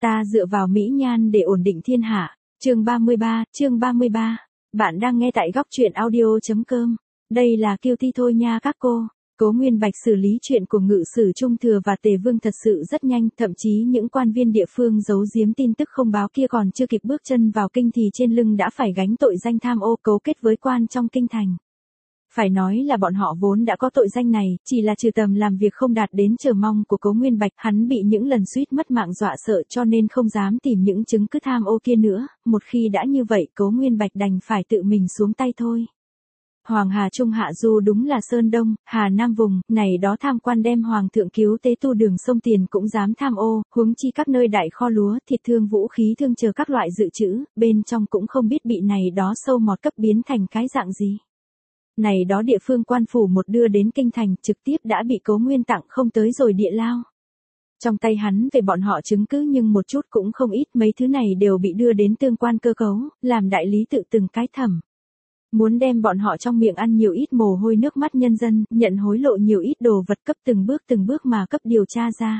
Ta dựa vào mỹ nhan để ổn định thiên hạ. Chương 33. Bạn đang nghe tại góc truyện audio.com. Đây là Kiêu Thi thôi nha các cô. Cố Nguyên Bạch xử lý chuyện của Ngự Sử Trung Thừa và Tề Vương thật sự rất nhanh, thậm chí những quan viên địa phương giấu giếm tin tức không báo kia còn chưa kịp bước chân vào kinh thì trên lưng đã phải gánh tội danh tham ô cấu kết với quan trong kinh thành. Phải nói là bọn họ vốn đã có tội danh này, chỉ là trừ tầm làm việc không đạt đến chờ mong của Cố Nguyên Bạch, hắn bị những lần suýt mất mạng dọa sợ cho nên không dám tìm những chứng cứ tham ô kia nữa, một khi đã như vậy Cố Nguyên Bạch đành phải tự mình xuống tay thôi. Hoàng Hà Trung Hạ Du đúng là Sơn Đông, Hà Nam vùng, này đó tham quan đem Hoàng thượng cứu tế tu đường sông tiền cũng dám tham ô, huống chi các nơi đại kho lúa, thịt thương vũ khí thương chờ các loại dự trữ, bên trong cũng không biết bị này đó sâu mọt cấp biến thành cái dạng gì. Này đó địa phương quan phủ một đưa đến kinh thành trực tiếp đã bị Cố Nguyên tặng không tới rồi địa lao. Trong tay hắn về bọn họ chứng cứ nhưng một chút cũng không ít, mấy thứ này đều bị đưa đến tương quan cơ cấu, làm đại lý tự từng cái thẩm. Muốn đem bọn họ trong miệng ăn nhiều ít mồ hôi nước mắt nhân dân, nhận hối lộ nhiều ít đồ vật cấp từng bước mà cấp điều tra ra.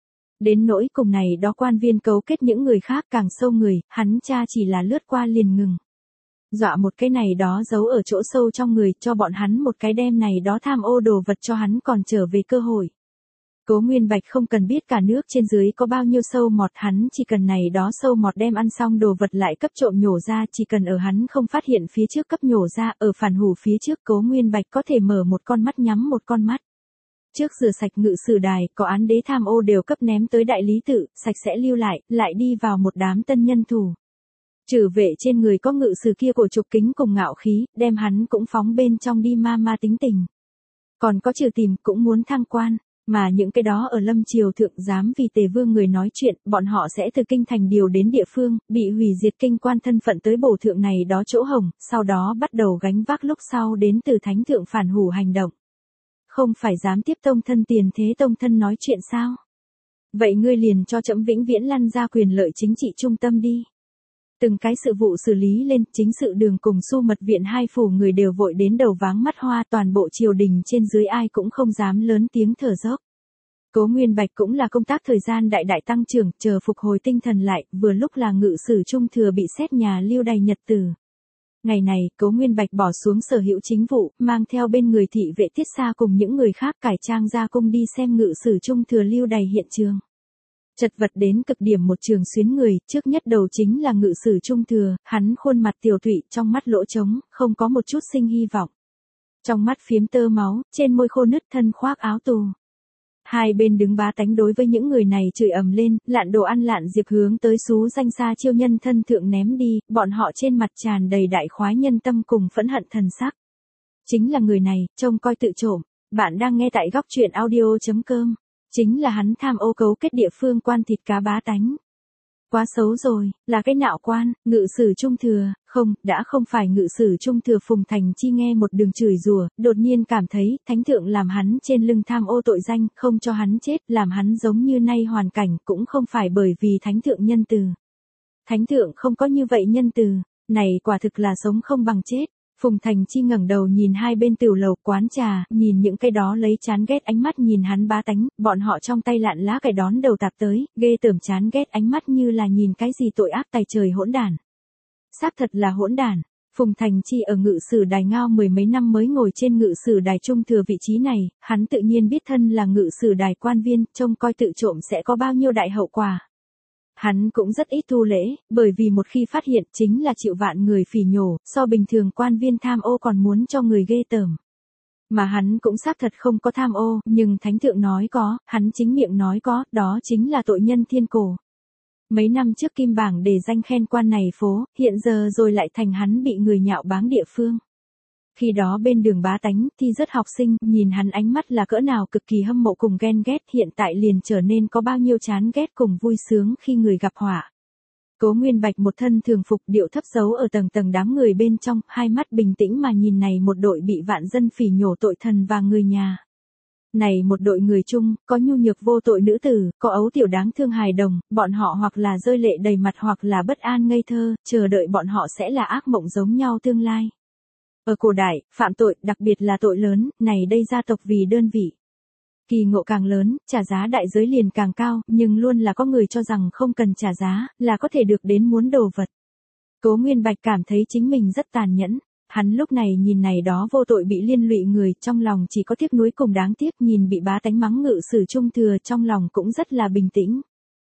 Đến nỗi cùng này đó quan viên cấu kết những người khác càng sâu người, hắn cha chỉ là lướt qua liền ngừng. Dọa một cái này đó giấu ở chỗ sâu trong người, cho bọn hắn một cái đem này đó tham ô đồ vật cho hắn còn trở về cơ hội. Cố Nguyên Bạch không cần biết cả nước trên dưới có bao nhiêu sâu mọt, hắn chỉ cần này đó sâu mọt đem ăn xong đồ vật lại cấp trộm nhổ ra, chỉ cần ở hắn không phát hiện phía trước cấp nhổ ra, ở phản hủ phía trước Cố Nguyên Bạch có thể mở một con mắt nhắm một con mắt. Trước rửa sạch Ngự Sử đài, có án đế tham ô đều cấp ném tới đại lý tự, sạch sẽ lưu lại đi vào một đám tân nhân thủ. Trừ vệ trên người có Ngự Sử kia của trục kính cùng ngạo khí, đem hắn cũng phóng bên trong đi ma tính tình. Còn có trừ tìm cũng muốn thăng quan, mà những cái đó ở Lâm Triều thượng dám vì Tề Vương người nói chuyện, bọn họ sẽ từ kinh thành điều đến địa phương, bị hủy diệt kinh quan thân phận tới bổ thượng này đó chỗ hồng, sau đó bắt đầu gánh vác lúc sau đến từ thánh thượng phản hủ hành động. Không phải dám tiếp tông thân tiền thế tông thân nói chuyện sao? Vậy ngươi liền cho trẫm vĩnh viễn lăn ra quyền lợi chính trị trung tâm đi. Từng cái sự vụ xử lý lên, chính sự đường cùng Xu Mật viện hai phủ người đều vội đến đầu váng mắt hoa, toàn bộ triều đình trên dưới ai cũng không dám lớn tiếng thở dốc. Cố Nguyên Bạch cũng là công tác thời gian đại tăng trưởng, chờ phục hồi tinh thần lại, vừa lúc là Ngự Sử Trung Thừa bị xét nhà lưu đày nhật tử. Ngày này, Cố Nguyên Bạch bỏ xuống sở hữu chính vụ, mang theo bên người thị vệ Tiết Xa cùng những người khác cải trang ra cung đi xem Ngự Sử Trung Thừa lưu đày hiện trường. Chật vật đến cực điểm một trường xuyến người, trước nhất đầu chính là Ngự Sử Trung Thừa, hắn khuôn mặt tiều tụy, trong mắt lỗ trống, không có một chút sinh hy vọng. Trong mắt phiếm tơ máu, trên môi khô nứt, thân khoác áo tù. Hai bên đứng bá tánh đối với những người này chửi ầm lên, lạn đồ ăn lạn diệp hướng tới xú danh xa chiêu nhân thân thượng ném đi, bọn họ trên mặt tràn đầy đại khoái nhân tâm cùng phẫn hận thần sắc. Chính là người này, trông coi tự trộm. Bạn đang nghe tại góc truyện audio.com. Chính là hắn tham ô cấu kết địa phương quan thịt cá bá tánh. Quá xấu rồi, là cái nạo quan, Ngự Sử Trung Thừa, đã không phải Ngự Sử Trung Thừa Phùng Thành Chi nghe một đường chửi rủa, đột nhiên cảm thấy, thánh thượng làm hắn trên lưng tham ô tội danh, không cho hắn chết, làm hắn giống như nay hoàn cảnh, cũng không phải bởi vì thánh thượng nhân từ. Thánh thượng không có như vậy nhân từ, này quả thực là sống không bằng chết. Phùng Thành Chi ngẩng đầu nhìn hai bên tiểu lầu quán trà, nhìn những cái đó lấy chán ghét ánh mắt nhìn hắn bá tánh, bọn họ trong tay lạn lá cải đón đầu tạp tới, ghê tởm chán ghét ánh mắt như là nhìn cái gì tội ác tày trời hỗn đản. Xác thật là hỗn đản. Phùng Thành Chi ở Ngự Sử đài ngao mười mấy năm mới ngồi trên Ngự Sử đài Trung Thừa vị trí này, hắn tự nhiên biết thân là Ngự Sử đài quan viên, trông coi tự trộm sẽ có bao nhiêu đại hậu quả. Hắn cũng rất ít thu lễ, bởi vì một khi phát hiện chính là chịu vạn người phỉ nhổ, so bình thường quan viên tham ô còn muốn cho người ghê tởm. Mà hắn cũng xác thật không có tham ô, nhưng thánh thượng nói có, hắn chính miệng nói có, đó chính là tội nhân thiên cổ. Mấy năm trước kim bảng để danh khen quan này phố, hiện giờ rồi lại thành hắn bị người nhạo báng địa phương. Khi đó bên đường bá tánh, thi rất học sinh, nhìn hắn ánh mắt là cỡ nào cực kỳ hâm mộ cùng ghen ghét, hiện tại liền trở nên có bao nhiêu chán ghét cùng vui sướng khi người gặp họa. Cố Nguyên Bạch một thân thường phục điệu thấp giấu ở tầng đám người bên trong, hai mắt bình tĩnh mà nhìn này một đội bị vạn dân phỉ nhổ tội thần và người nhà. Này một đội người chung, có nhu nhược vô tội nữ tử, có ấu tiểu đáng thương hài đồng, bọn họ hoặc là rơi lệ đầy mặt hoặc là bất an ngây thơ, chờ đợi bọn họ sẽ là ác mộng giống nhau tương lai. Ở cổ đại, phạm tội, đặc biệt là tội lớn, này đây gia tộc vì đơn vị. Kỳ ngộ càng lớn, trả giá đại giới liền càng cao, nhưng luôn là có người cho rằng không cần trả giá, là có thể được đến muốn đồ vật. Cố Nguyên Bạch cảm thấy chính mình rất tàn nhẫn. Hắn lúc này nhìn này đó vô tội bị liên lụy người, trong lòng chỉ có tiếc nuối cùng đáng tiếc, nhìn bị bá tánh mắng Ngự Sử Trung Thừa trong lòng cũng rất là bình tĩnh.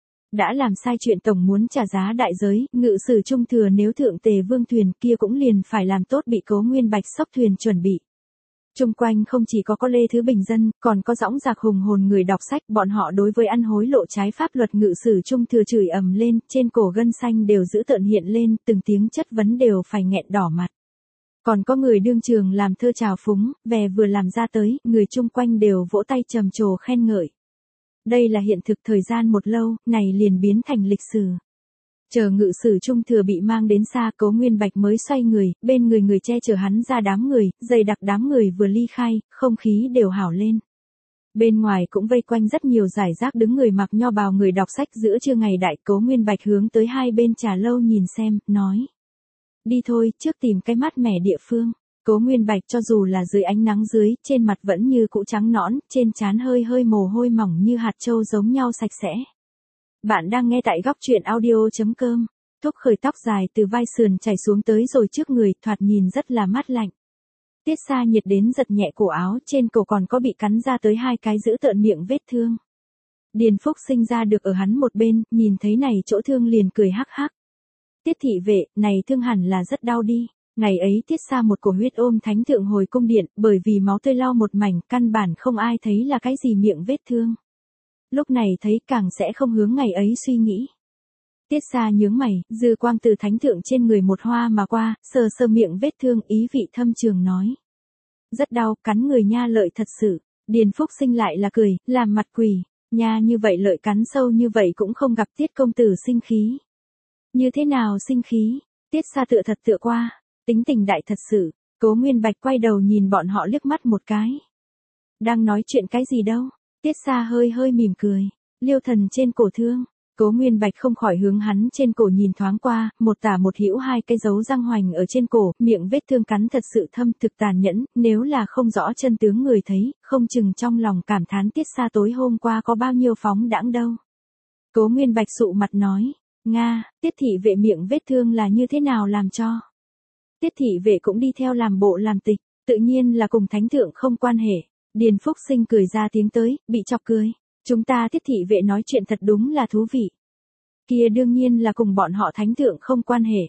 Đã làm sai chuyện tổng muốn trả giá đại giới, Ngự Sử Trung Thừa nếu thượng Tề Vương thuyền kia cũng liền phải làm tốt bị Cố Nguyên Bạch sốc thuyền chuẩn bị. Chung quanh không chỉ có Lê Thứ Bình dân, còn có dõng dạc hùng hồn người đọc sách, bọn họ đối với ăn hối lộ trái pháp luật Ngự Sử Trung Thừa chửi ầm lên, trên cổ gân xanh đều dữ tợn hiện lên, từng tiếng chất vấn đều phải nghẹn đỏ mặt. Còn có người đương trường làm thơ trào phúng, vẻ vừa làm ra tới, người chung quanh đều vỗ tay trầm trồ khen ngợi. Đây là hiện thực, thời gian một lâu, này liền biến thành lịch sử. Chờ Ngự Sử Trung Thừa bị mang đến xa, Cố Nguyên Bạch mới xoay người, bên người che chở hắn ra đám người, dày đặc đám người vừa ly khai, không khí đều hảo lên. Bên ngoài cũng vây quanh rất nhiều giải rác đứng người mặc nho bào người đọc sách giữa trưa ngày đại. Cố Nguyên Bạch hướng tới hai bên trà lâu nhìn xem, nói. Đi thôi, trước tìm cái mát mẻ địa phương. Cố Nguyên Bạch cho dù là dưới ánh nắng dưới, trên mặt vẫn như cũ trắng nõn, trên trán hơi hơi mồ hôi mỏng như hạt châu giống nhau sạch sẽ. Bạn đang nghe tại góc truyện audio.com. Thúc khởi tóc dài từ vai sườn chảy xuống tới rồi trước người, thoạt nhìn rất là mát lạnh. Tiết Sa nhiệt đến giật nhẹ cổ áo, trên cổ còn có bị cắn ra tới hai cái dữ tợn miệng vết thương. Điền Phúc Sinh ra được ở hắn một bên, nhìn thấy này chỗ thương liền cười hắc hắc. Tiết thị vệ, này thương hẳn là rất đau đi. Ngày ấy Tiết Sa một cổ huyết ôm thánh thượng hồi cung điện, bởi vì máu tươi lau một mảnh, căn bản không ai thấy là cái gì miệng vết thương. Lúc này thấy càng sẽ không hướng ngày ấy suy nghĩ. Tiết Sa nhướng mày, dư quang từ thánh thượng trên người một hoa mà qua, sờ sờ miệng vết thương, ý vị thâm trường nói. Rất đau, cắn người nha, lợi thật sự. Điền Phúc Sinh lại là cười, làm mặt quỷ. Nha, như vậy lợi cắn sâu như vậy cũng không gặp Tiết công tử sinh khí. Như thế nào sinh khí? Tiết Sa tựa thật tựa qua, tính tình đại thật sự. Cố Nguyên Bạch quay đầu nhìn bọn họ liếc mắt một cái. Đang nói chuyện cái gì đâu? Tiết Sa hơi hơi mỉm cười. Liêu thần trên cổ thương. Cố Nguyên Bạch không khỏi hướng hắn trên cổ nhìn thoáng qua, một tả một hữu hai cái dấu răng hoành ở trên cổ, miệng vết thương cắn thật sự thâm, thực tàn nhẫn, nếu là không rõ chân tướng người thấy, không chừng trong lòng cảm thán Tiết Sa tối hôm qua có bao nhiêu phóng đãng đâu. Cố Nguyên Bạch sụ mặt nói, Nga, Tiết thị vệ miệng vết thương là như thế nào làm cho? Tiết thị vệ cũng đi theo làm bộ làm tịch, tự nhiên là cùng thánh thượng không quan hệ. Điền Phúc Sinh cười ra tiếng tới, bị chọc cười. Chúng ta Tiết thị vệ nói chuyện thật đúng là thú vị. Kia đương nhiên là cùng bọn họ thánh thượng không quan hệ.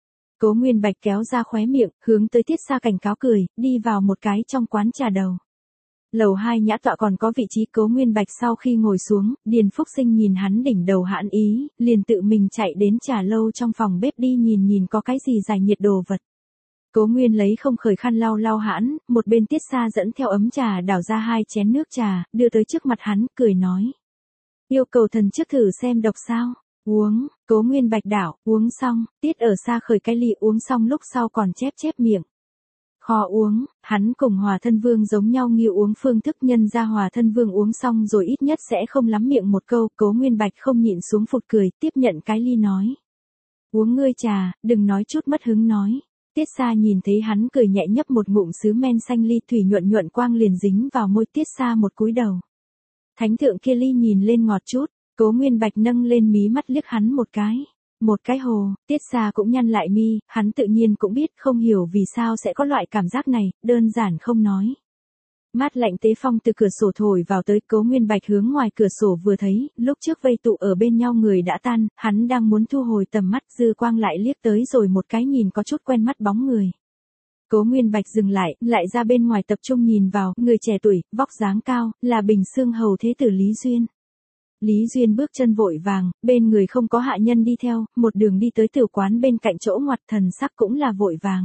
Cố Nguyên Bạch kéo ra khóe miệng, hướng tới Tiết Sa cảnh cáo cười, đi vào một cái trong quán trà đầu. Lầu 2 nhã tọa còn có vị trí. Cố Nguyên Bạch sau khi ngồi xuống, Điền Phúc Sinh nhìn hắn đỉnh đầu hãn ý, liền tự mình chạy đến trà lâu trong phòng bếp đi nhìn có cái gì giải nhiệt đồ vật. Cố Nguyên lấy không khởi khăn lau lau hãn, một bên Tiết Sa dẫn theo ấm trà đảo ra 2 chén nước trà, đưa tới trước mặt hắn, cười nói. Yêu cầu thần trước thử xem độc sao? Uống. Cố Nguyên Bạch đảo, uống xong, Tiết ở xa khởi cái ly, uống xong lúc sau còn chép miệng. Khó uống, hắn cùng Hòa Thân Vương giống nhau như uống phương thức, nhân ra Hòa Thân Vương uống xong rồi ít nhất sẽ không lắm miệng một câu. Cố Nguyên Bạch không nhịn xuống phụt cười, tiếp nhận cái ly nói. Uống ngươi trà, đừng nói chút mất hứng nói. Tiết Sa nhìn thấy hắn cười nhẹ nhấp một ngụm sứ men xanh ly thủy nhuận quang liền dính vào môi. Tiết Sa một cúi đầu. Thánh thượng kia ly nhìn lên ngọt chút, Cố Nguyên Bạch nâng lên mí mắt liếc hắn một cái hồ. Tiết Sa cũng nhăn lại mi, hắn tự nhiên cũng biết, không hiểu vì sao sẽ có loại cảm giác này, đơn giản không nói. Mát lạnh tế phong từ cửa sổ thổi vào tới. Cố Nguyên Bạch hướng ngoài cửa sổ vừa thấy, lúc trước vây tụ ở bên nhau người đã tan, hắn đang muốn thu hồi tầm mắt, dư quang lại liếc tới rồi một cái nhìn có chút quen mắt bóng người. Cố Nguyên Bạch dừng lại ra bên ngoài tập trung nhìn vào, người trẻ tuổi, vóc dáng cao, là Bình Xương hầu thế tử Lý Duyên. Lý Duyên bước chân vội vàng, bên người không có hạ nhân đi theo, một đường đi tới tiểu quán bên cạnh chỗ ngoặt, thần sắc cũng là vội vàng.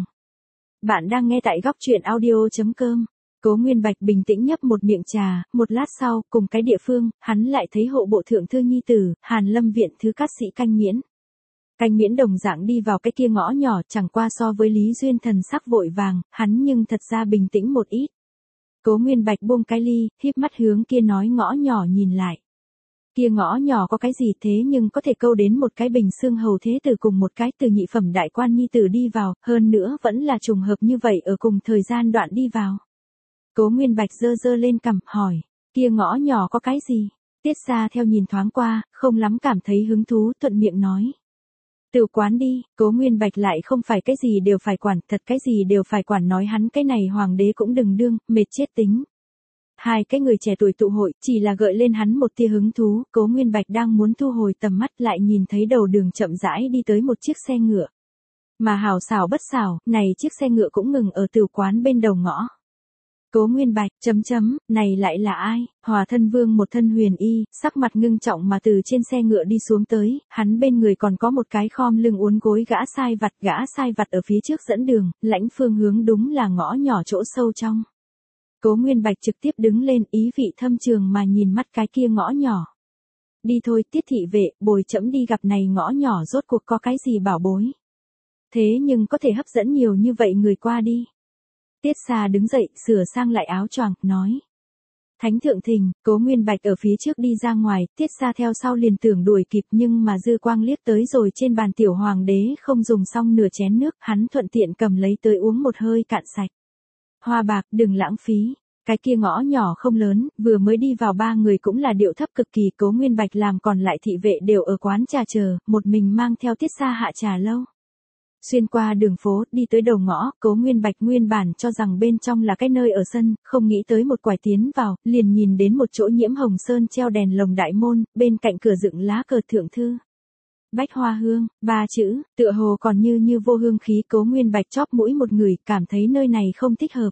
Bạn đang nghe tại góc truyện audio.com. Cố Nguyên Bạch bình tĩnh nhấp một miệng trà, một lát sau, cùng cái địa phương, hắn lại thấy hộ bộ thượng thư nhi tử, Hàn Lâm viện thứ cát sĩ Canh Miễn. Canh Miễn đồng dạng đi vào cái kia ngõ nhỏ, chẳng qua so với Lý Duyên thần sắc vội vàng, hắn nhưng thật ra bình tĩnh một ít. Cố Nguyên Bạch buông cái ly, híp mắt hướng kia nói ngõ nhỏ nhìn lại. Kia ngõ nhỏ có cái gì thế nhưng có thể câu đến một cái Bình Xương hầu thế tử cùng một cái từ nhị phẩm đại quan nhi tử đi vào, hơn nữa vẫn là trùng hợp như vậy ở cùng thời gian đoạn đi vào. Cố Nguyên Bạch giơ lên cằm, hỏi, Kia ngõ nhỏ có cái gì? Tiết Sa theo nhìn thoáng qua, không lắm cảm thấy hứng thú, thuận miệng nói. Tửu quán đi, Cố Nguyên Bạch lại không phải cái gì đều phải quản, thật cái gì đều phải quản, nói hắn cái này hoàng đế cũng đừng đương, mệt chết tính. Hai cái người trẻ tuổi tụ hội, chỉ là gợi lên hắn một tia hứng thú, Cố Nguyên Bạch đang muốn thu hồi tầm mắt lại nhìn thấy đầu đường chậm rãi đi tới một chiếc xe ngựa. Mà hảo xảo bất xảo, này chiếc xe ngựa cũng ngừng ở tửu quán bên đầu ngõ. Cố Nguyên Bạch, này lại là ai? Hòa Thân Vương một thân huyền y, sắc mặt ngưng trọng mà từ trên xe ngựa đi xuống tới, hắn bên người còn có một cái khom lưng uốn gối gã sai vặt ở phía trước dẫn đường, lãnh phương hướng đúng là ngõ nhỏ chỗ sâu trong. Cố Nguyên Bạch trực tiếp đứng lên, ý vị thâm trường mà nhìn mắt cái kia ngõ nhỏ. Đi thôi, Tiết thị vệ, bồi trẫm đi gặp này ngõ nhỏ rốt cuộc có cái gì bảo bối. Thế nhưng có thể hấp dẫn nhiều như vậy người qua đi. Tiết Sa đứng dậy, sửa sang lại áo choàng, nói. Thánh thượng thình, Cố Nguyên Bạch ở phía trước đi ra ngoài, Tiết Sa theo sau liền tưởng đuổi kịp nhưng mà dư quang liếc tới rồi trên bàn tiểu hoàng đế không dùng xong nửa chén nước, hắn thuận tiện cầm lấy tới uống một hơi cạn sạch. Hoa bạc, đừng lãng phí. Cái kia ngõ nhỏ không lớn, vừa mới đi vào ba người cũng là điệu thấp cực kỳ, Cố Nguyên Bạch làm còn lại thị vệ đều ở quán trà chờ, một mình mang theo Tiết Sa hạ trà lâu. Xuyên qua đường phố, đi tới đầu ngõ, Cố Nguyên Bạch nguyên bản cho rằng bên trong là cái nơi ở sân, không nghĩ tới một quải tiến vào, liền nhìn đến một chỗ nhiễm hồng sơn treo đèn lồng đại môn, bên cạnh cửa dựng lá cờ thượng thư. Bách Hoa Hương, ba chữ, tựa hồ còn như vô hương khí, Cố Nguyên Bạch chóp mũi một người, cảm thấy nơi này không thích hợp.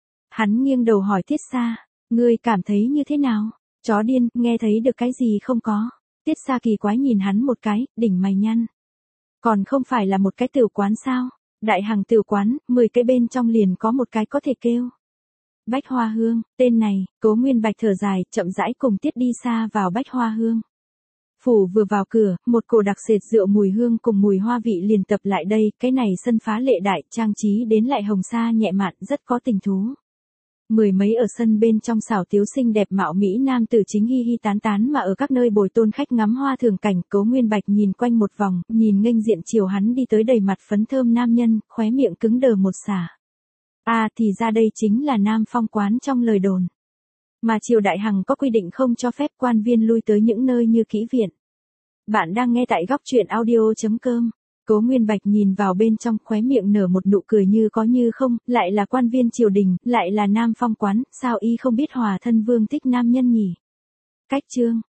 Hắn nghiêng đầu hỏi Tiết Sa, ngươi cảm thấy như thế nào? Chó điên, nghe thấy được cái gì không có? Tiết Sa kỳ quái nhìn hắn một cái, đỉnh mày nhăn. Còn không phải là một cái tửu quán sao? Đại Hằng tửu quán, 10 cái bên trong liền có một cái có thể kêu. Bách Hoa Hương, tên này, Cố Nguyên Bạch thở dài, chậm rãi cùng Tiết đi xa vào Bách Hoa Hương. Phủ vừa vào cửa, một cổ đặc sệt rượu mùi hương cùng mùi hoa vị liền tập lại đây, cái này sân phá lệ đại, trang trí đến lại hồng sa nhẹ mạn, rất có tình thú. Mười mấy ở sân bên trong xảo tiếu xinh đẹp mạo mỹ nam tử chính hi hi tán tán mà ở các nơi bồi tôn khách ngắm hoa thường cảnh, Cố Nguyên Bạch nhìn quanh một vòng, nhìn nghênh diện chiều hắn đi tới đầy mặt phấn thơm nam nhân, khóe miệng cứng đờ một xả. Thì ra đây chính là Nam Phong quán trong lời đồn. Mà triều Đại Hằng có quy định không cho phép quan viên lui tới những nơi như kỹ viện. Bạn đang nghe tại góc truyện audio.com. Cố Nguyên Bạch nhìn vào bên trong, khóe miệng nở một nụ cười như có như không, lại là quan viên triều đình, lại là Nam Phong quán, sao y không biết Hòa Thân Vương thích nam nhân nhỉ? Cách chương.